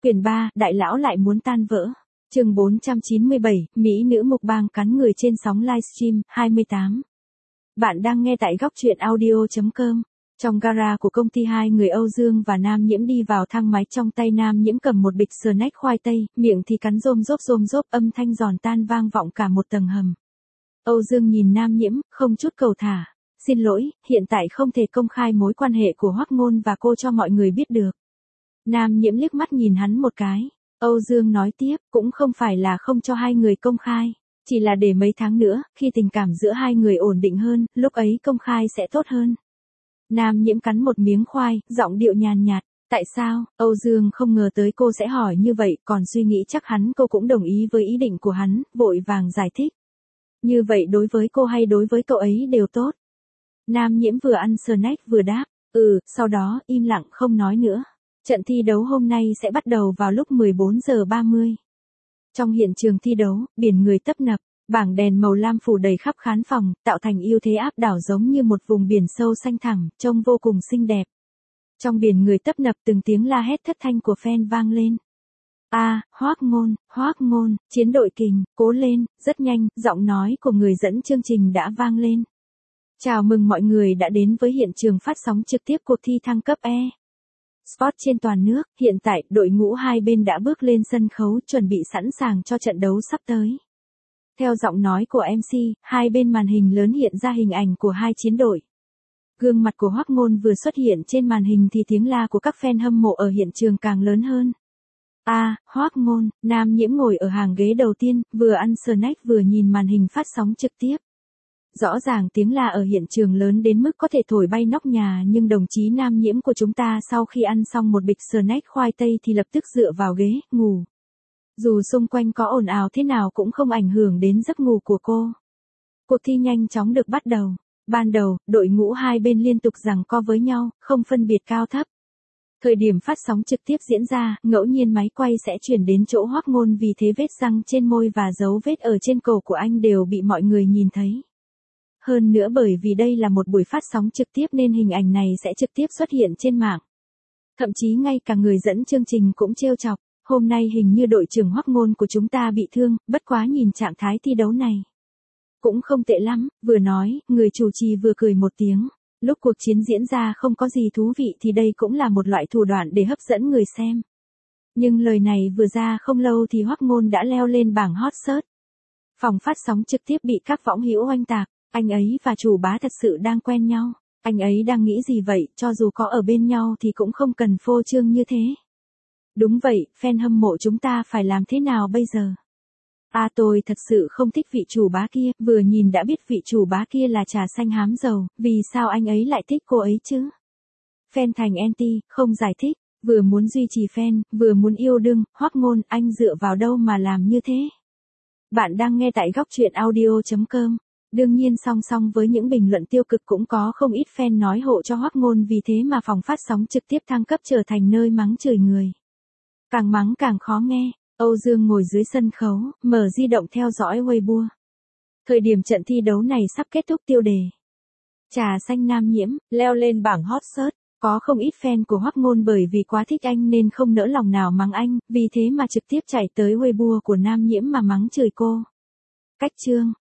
Quyển 3, Đại lão lại muốn tan vỡ. Chương 497, Mỹ nữ mukbang cắn người trên sóng livestream, 28. Bạn đang nghe tại góc truyện audio.com. Trong gara của công ty, hai người Âu Dương và Nam Nhiễm đi vào thang máy, trong tay Nam Nhiễm cầm một bịch snack khoai tây, miệng thì cắn rôm rốp, âm thanh giòn tan vang vọng cả một tầng hầm. Âu Dương nhìn Nam Nhiễm, không chút cầu thả. Xin lỗi, hiện tại không thể công khai mối quan hệ của Hoắc Ngôn và cô cho mọi người biết được. Nam Nhiễm liếc mắt nhìn hắn một cái. Âu Dương nói tiếp, cũng không phải là không cho hai người công khai, chỉ là để mấy tháng nữa, khi tình cảm giữa hai người ổn định hơn, lúc ấy công khai sẽ tốt hơn. Nam Nhiễm cắn một miếng khoai, giọng điệu nhàn nhạt. Tại sao? Âu Dương không ngờ tới cô sẽ hỏi như vậy, còn suy nghĩ chắc cô cũng đồng ý với ý định của hắn, vội vàng giải thích. Như vậy đối với cô hay đối với cậu ấy đều tốt. Nam Nhiễm vừa ăn snack vừa đáp, sau đó im lặng không nói nữa. Trận thi đấu hôm nay sẽ bắt đầu vào lúc 14 giờ 30. Trong hiện trường thi đấu, biển người tấp nập, bảng đèn màu lam phủ đầy khắp khán phòng, tạo thành ưu thế áp đảo giống như một vùng biển sâu xanh thẳm, trông vô cùng xinh đẹp. Trong biển người tấp nập, từng tiếng la hét thất thanh của fan vang lên. Hoắc Ngôn, chiến đội kình, cố lên, rất nhanh, giọng nói của người dẫn chương trình đã vang lên. Chào mừng mọi người đã đến với hiện trường phát sóng trực tiếp cuộc thi thăng cấp Sport trên toàn nước. Hiện tại, đội ngũ hai bên đã bước lên sân khấu, chuẩn bị sẵn sàng cho trận đấu sắp tới. Theo giọng nói của MC, hai bên màn hình lớn hiện ra hình ảnh của hai chiến đội. Gương mặt của Hoắc Ngôn vừa xuất hiện trên màn hình thì tiếng la của các fan hâm mộ ở hiện trường càng lớn hơn. Hoắc Ngôn. Nam Nhiễm ngồi ở hàng ghế đầu tiên, vừa ăn snack vừa nhìn màn hình phát sóng trực tiếp. Rõ ràng tiếng la ở hiện trường lớn đến mức có thể thổi bay nóc nhà, nhưng đồng chí Nam Nhiễm của chúng ta sau khi ăn xong một bịch snack khoai tây thì lập tức dựa vào ghế, ngủ. Dù xung quanh có ồn ào thế nào cũng không ảnh hưởng đến giấc ngủ của cô. Cuộc thi nhanh chóng được bắt đầu. Ban đầu, đội ngũ hai bên liên tục giằng co với nhau, không phân biệt cao thấp. Thời điểm phát sóng trực tiếp diễn ra, ngẫu nhiên máy quay sẽ chuyển đến chỗ Hoắc Ngôn, vì thế vết răng trên môi và dấu vết ở trên cổ của anh đều bị mọi người nhìn thấy. Hơn nữa bởi vì đây là một buổi phát sóng trực tiếp nên hình ảnh này sẽ trực tiếp xuất hiện trên mạng. Thậm chí ngay cả người dẫn chương trình cũng trêu chọc, hôm nay hình như đội trưởng Hoắc Ngôn của chúng ta bị thương, bất quá nhìn trạng thái thi đấu này cũng không tệ lắm, vừa nói, người chủ trì vừa cười một tiếng. Lúc cuộc chiến diễn ra không có gì thú vị thì đây cũng là một loại thủ đoạn để hấp dẫn người xem. Nhưng lời này vừa ra không lâu thì Hoắc Ngôn đã leo lên bảng hot search. Phòng phát sóng trực tiếp bị các võng hữu oanh tạc. Anh ấy và chủ bá thật sự đang quen nhau. Anh ấy đang nghĩ gì vậy, cho dù có ở bên nhau thì cũng không cần phô trương như thế. Đúng vậy, fan hâm mộ chúng ta phải làm thế nào bây giờ? Tôi thật sự không thích vị chủ bá kia, vừa nhìn đã biết vị chủ bá kia là trà xanh hám dầu, vì sao anh ấy lại thích cô ấy chứ? Fan thành anti, không giải thích, vừa muốn duy trì fan, vừa muốn yêu đương, Hoắc Ngôn, anh dựa vào đâu mà làm như thế? Bạn đang nghe tại góc truyện audio.com. Đương nhiên song song với những bình luận tiêu cực cũng có không ít fan nói hộ cho Hoắc Ngôn, vì thế mà phòng phát sóng trực tiếp thăng cấp trở thành nơi mắng chửi người. Càng mắng càng khó nghe. Âu Dương ngồi dưới sân khấu, mở di động theo dõi Weibo. Thời điểm trận thi đấu này sắp kết thúc, tiêu đề trà xanh Nam Nhiễm leo lên bảng hot search. Có không ít fan của Hoắc Ngôn bởi vì quá thích anh nên không nỡ lòng nào mắng anh, vì thế mà trực tiếp chạy tới Weibo của Nam Nhiễm mà mắng chửi cô. Cách chương